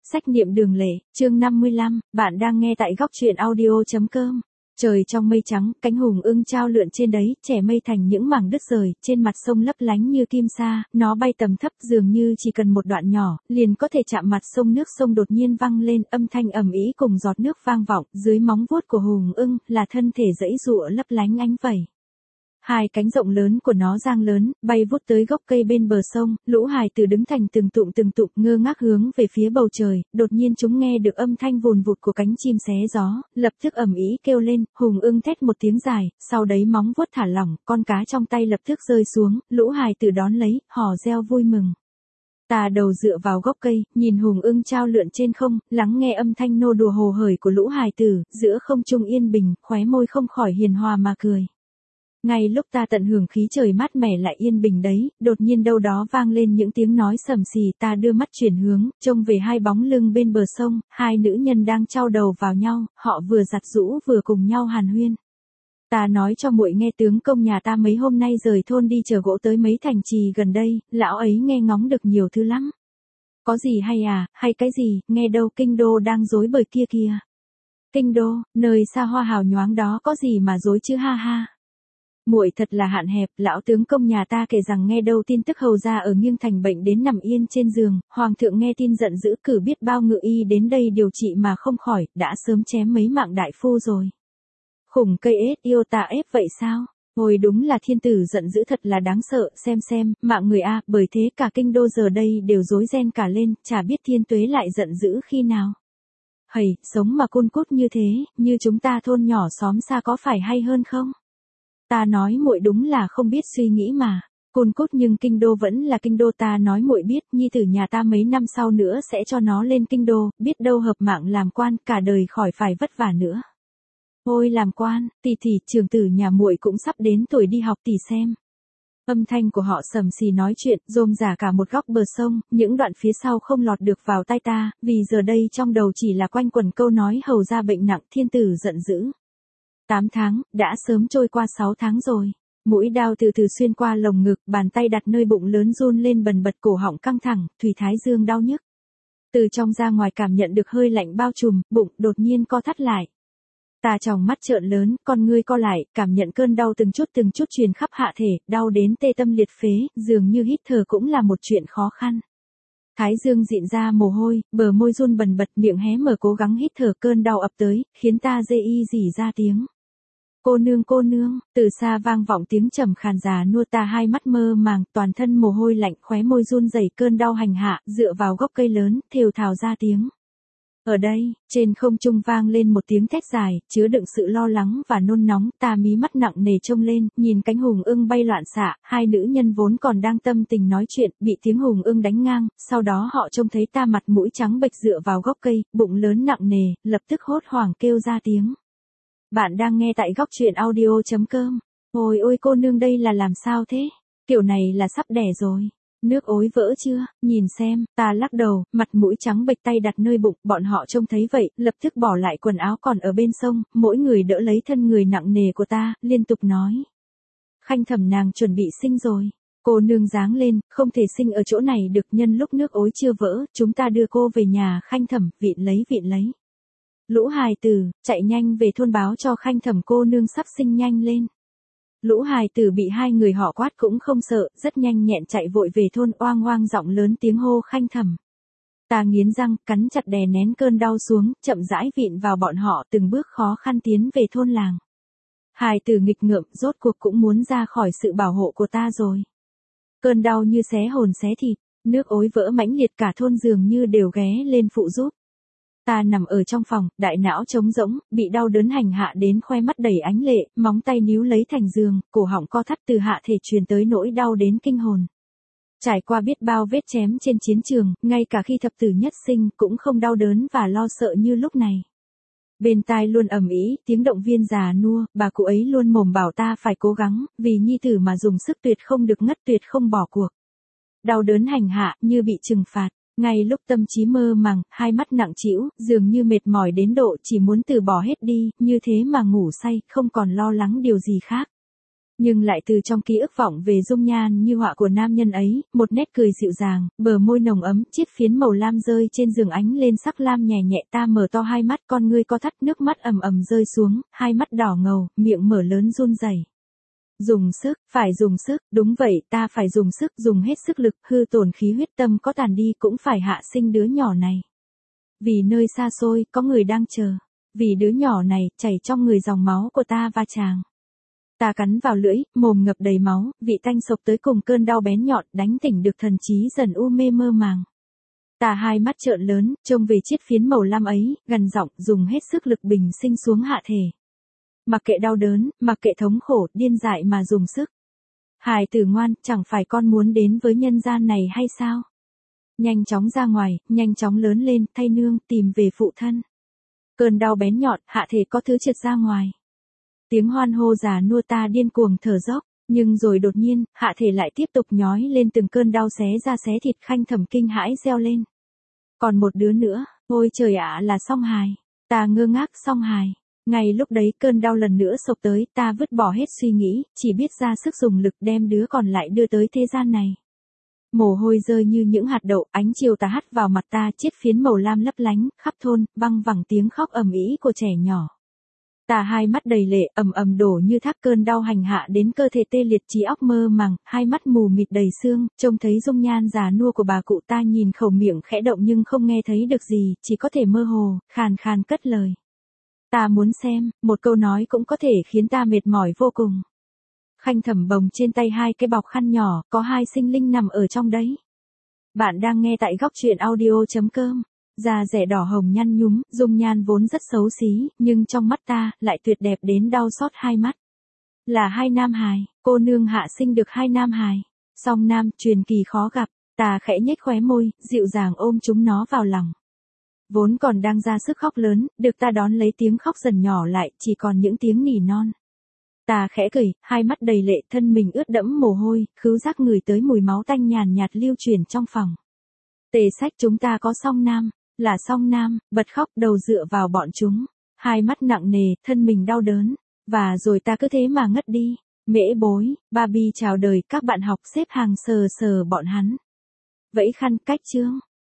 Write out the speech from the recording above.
Sách niệm đường lễ, chương 55, bạn đang nghe tại góc truyện audio.com. Trời trong mây trắng, cánh hùng ưng trao lượn trên đấy, trẻ mây thành những mảng đứt rời, trên mặt sông lấp lánh như kim sa, nó bay tầm thấp dường như chỉ cần một đoạn nhỏ, liền có thể chạm mặt sông. Nước sông đột nhiên vang lên, âm thanh ầm ĩ cùng giọt nước vang vọng, dưới móng vuốt của hùng ưng, là thân thể giãy giụa lấp lánh ánh vẩy. Hai cánh rộng lớn của nó giang lớn, bay vút tới gốc cây bên bờ sông, lũ hài tử đứng thành từng tụm ngơ ngác hướng về phía bầu trời, đột nhiên chúng nghe được âm thanh vùn vụt của cánh chim xé gió, lập tức ầm ĩ kêu lên, hùng ưng thét một tiếng dài, sau đấy móng vuốt thả lỏng, con cá trong tay lập tức rơi xuống, lũ hài tử đón lấy, hò reo vui mừng. Ta đầu dựa vào gốc cây, nhìn hùng ưng trao lượn trên không, lắng nghe âm thanh nô đùa hồ hởi của lũ hài tử, giữa không trung yên bình, khóe môi không khỏi hiền hòa mà cười. Ngay lúc ta tận hưởng khí trời mát mẻ lại yên bình đấy, đột nhiên đâu đó vang lên những tiếng nói sầm xì. Ta đưa mắt chuyển hướng, trông về hai bóng lưng bên bờ sông, hai nữ nhân đang chao đầu vào nhau, họ vừa giặt giũ vừa cùng nhau hàn huyên. Ta nói cho muội nghe, tướng công nhà ta mấy hôm nay rời thôn đi chở gỗ tới mấy thành trì gần đây, lão ấy nghe ngóng được nhiều thứ lắm. Có gì hay à, hay cái gì, nghe đâu kinh đô đang rối bời kia kìa. Kinh đô, nơi xa hoa hào nhoáng đó có gì mà rối chứ ha ha. Muội thật là hạn hẹp, lão tướng công nhà ta kể rằng nghe đâu tin tức hầu gia ở Nghiêng Thành bệnh đến nằm yên trên giường, hoàng thượng nghe tin giận dữ cử biết bao ngự y đến đây điều trị mà không khỏi, đã sớm chém mấy mạng đại phu rồi. Khủng cây ết yêu ta ép vậy sao? Ôi đúng là thiên tử giận dữ thật là đáng sợ, xem, mạng người a, bởi thế cả kinh đô giờ đây đều rối ren cả lên, chả biết thiên tuế lại giận dữ khi nào. Hầy, sống mà cun cút như thế, như chúng ta thôn nhỏ xóm xa có phải hay hơn không? Ta nói muội đúng là không biết suy nghĩ mà. Cun cút nhưng kinh đô vẫn là kinh đô. Ta nói muội biết, nhi tử nhà ta mấy năm sau nữa sẽ cho nó lên kinh đô, biết đâu hợp mạng làm quan, cả đời khỏi phải vất vả nữa. Ôi làm quan, tỷ trưởng tử nhà muội cũng sắp đến tuổi đi học tỷ xem. Âm thanh của họ sầm xì nói chuyện, rôm rả cả một góc bờ sông, những đoạn phía sau không lọt được vào tai ta, vì giờ đây trong đầu chỉ là quanh quẩn câu nói hầu ra bệnh nặng, thiên tử giận dữ. 8 tháng, đã sớm trôi qua 6 tháng rồi. Mũi đao từ từ xuyên qua lồng ngực, bàn tay đặt nơi bụng lớn run lên bần bật, cổ họng căng thẳng, thùy thái dương đau nhức. Từ trong ra ngoài cảm nhận được hơi lạnh bao trùm, bụng đột nhiên co thắt lại. Ta tròng mắt trợn lớn, con ngươi co lại, cảm nhận cơn đau từng chút truyền khắp hạ thể, đau đến tê tâm liệt phế, dường như hít thở cũng là một chuyện khó khăn. Thái dương dịn ra mồ hôi, bờ môi run bần bật, miệng hé mở cố gắng hít thở, cơn đau ập tới, khiến ta rê y rỉ ra tiếng. Cô nương, từ xa vang vọng tiếng trầm khàn già nua. Ta hai mắt mơ màng, toàn thân mồ hôi lạnh, khóe môi run rẩy, cơn đau hành hạ, dựa vào gốc cây lớn, thều thào ra tiếng. Ở đây, trên không trung vang lên một tiếng thét dài, chứa đựng sự lo lắng và nôn nóng. Ta mí mắt nặng nề trông lên, nhìn cánh hùng ưng bay loạn xạ, hai nữ nhân vốn còn đang tâm tình nói chuyện, bị tiếng hùng ưng đánh ngang, sau đó họ trông thấy ta mặt mũi trắng bệch dựa vào gốc cây, bụng lớn nặng nề, lập tức hốt hoảng kêu ra tiếng. Bạn đang nghe tại góc truyện audio.com. Ôi cô nương đây là làm sao thế? Kiểu này là sắp đẻ rồi. Nước ối vỡ chưa? Nhìn xem, ta lắc đầu, mặt mũi trắng bệch, tay đặt nơi bụng, bọn họ trông thấy vậy, lập tức bỏ lại quần áo còn ở bên sông, mỗi người đỡ lấy thân người nặng nề của ta, liên tục nói. Khanh Thẩm nàng chuẩn bị sinh rồi. Cô nương giáng lên, không thể sinh ở chỗ này được, nhân lúc nước ối chưa vỡ, chúng ta đưa cô về nhà Khanh Thẩm, vịn lấy. Lũ hài tử, chạy nhanh về thôn báo cho Khanh Thẩm cô nương sắp sinh nhanh lên. Lũ hài tử bị hai người họ quát cũng không sợ, rất nhanh nhẹn chạy vội về thôn, oang giọng lớn tiếng hô Khanh Thẩm. Ta nghiến răng, cắn chặt đè nén cơn đau xuống, chậm rãi vịn vào bọn họ, từng bước khó khăn tiến về thôn làng. Hài tử nghịch ngợm, rốt cuộc cũng muốn ra khỏi sự bảo hộ của ta rồi. Cơn đau như xé hồn xé thịt, nước ối vỡ mãnh liệt, cả thôn dường như đều ghé lên phụ giúp. Ta nằm ở trong phòng, đại não trống rỗng, bị đau đớn hành hạ đến khoe mắt đầy ánh lệ, móng tay níu lấy thành giường, cổ họng co thắt, từ hạ thể truyền tới nỗi đau đến kinh hồn. Trải qua biết bao vết chém trên chiến trường, ngay cả khi thập tử nhất sinh cũng không đau đớn và lo sợ như lúc này. Bên tai luôn ầm ĩ tiếng động viên già nua, bà cụ ấy luôn mồm bảo ta phải cố gắng, vì nhi tử mà dùng sức, tuyệt không được ngất, tuyệt không bỏ cuộc. Đau đớn hành hạ như bị trừng phạt. Ngay lúc tâm trí mơ màng, hai mắt nặng trĩu, dường như mệt mỏi đến độ chỉ muốn từ bỏ hết đi, như thế mà ngủ say, không còn lo lắng điều gì khác. Nhưng lại từ trong ký ức vọng về dung nhan như họa của nam nhân ấy, một nét cười dịu dàng, bờ môi nồng ấm, chiếc phiến màu lam rơi trên giường ánh lên sắc lam nhẹ nhẹ. Ta mở to hai mắt, con ngươi co thắt, nước mắt ầm ầm rơi xuống, hai mắt đỏ ngầu, miệng mở lớn run rẩy. Dùng sức, phải dùng sức, đúng vậy, ta phải dùng sức, dùng hết sức lực, hư tổn khí huyết, tâm có tàn đi cũng phải hạ sinh đứa nhỏ này. Vì nơi xa xôi, có người đang chờ. Vì đứa nhỏ này, chảy trong người dòng máu của ta và chàng. Ta cắn vào lưỡi, mồm ngập đầy máu, vị tanh sộc tới cùng cơn đau bén nhọn, đánh tỉnh được thần trí dần u mê mơ màng. Ta hai mắt trợn lớn, trông về chiếc phiến màu lam ấy, gằn giọng, dùng hết sức lực bình sinh xuống hạ thể. Mặc kệ đau đớn, mặc kệ thống khổ, điên dại mà dùng sức. Hài tử ngoan, chẳng phải con muốn đến với nhân gian này hay sao? Nhanh chóng ra ngoài, nhanh chóng lớn lên, thay nương, tìm về phụ thân. Cơn đau bén nhọn, hạ thể có thứ trượt ra ngoài. Tiếng hoan hô già nua, ta điên cuồng thở dốc, nhưng rồi đột nhiên, hạ thể lại tiếp tục nhói lên từng cơn đau xé da xé thịt. Khanh Thẩm kinh hãi reo lên. Còn một đứa nữa, ôi trời ạ, là Song Hài. Ta ngơ ngác, Song Hài. Ngay lúc đấy cơn đau lần nữa sộc tới, ta vứt bỏ hết suy nghĩ, chỉ biết ra sức dùng lực đem đứa còn lại đưa tới thế gian này. Mồ hôi rơi như những hạt đậu, ánh chiều tà hắt vào mặt ta, chiếc phiến màu lam lấp lánh, khắp thôn, văng vẳng tiếng khóc ầm ĩ của trẻ nhỏ. Ta hai mắt đầy lệ, ầm ầm đổ như thác, cơn đau hành hạ đến cơ thể tê liệt, trí óc mơ màng, hai mắt mù mịt đầy sương, trông thấy dung nhan già nua của bà cụ. Ta nhìn khẩu miệng khẽ động nhưng không nghe thấy được gì, chỉ có thể mơ hồ, khàn khàn cất lời. Ta muốn xem, một câu nói cũng có thể khiến ta mệt mỏi vô cùng. Khanh Thẩm bồng trên tay hai cái bọc khăn nhỏ, có hai sinh linh nằm ở trong đấy. Bạn đang nghe tại góc truyện audio.com. Da rẻ đỏ hồng nhăn nhúm, dung nhan vốn rất xấu xí, nhưng trong mắt ta, lại tuyệt đẹp đến đau xót hai mắt. Là hai nam hài, cô nương hạ sinh được hai nam hài. Song nam, truyền kỳ khó gặp, ta khẽ nhếch khóe môi, dịu dàng ôm chúng nó vào lòng. Vốn còn đang ra sức khóc lớn, được ta đón lấy tiếng khóc dần nhỏ lại, chỉ còn những tiếng nỉ non. Ta khẽ cười, hai mắt đầy lệ, thân mình ướt đẫm mồ hôi, khứu giác ngửi tới mùi máu tanh nhàn nhạt lưu truyền trong phòng. Tề sách, chúng ta có Song Nam, là Song Nam, bật khóc, đầu dựa vào bọn chúng, hai mắt nặng nề, thân mình đau đớn, và rồi ta cứ thế mà ngất đi. Mễ Bối, Barbie chào đời, các bạn học xếp hàng sờ sờ bọn hắn. Vẫy khăn, cách chương.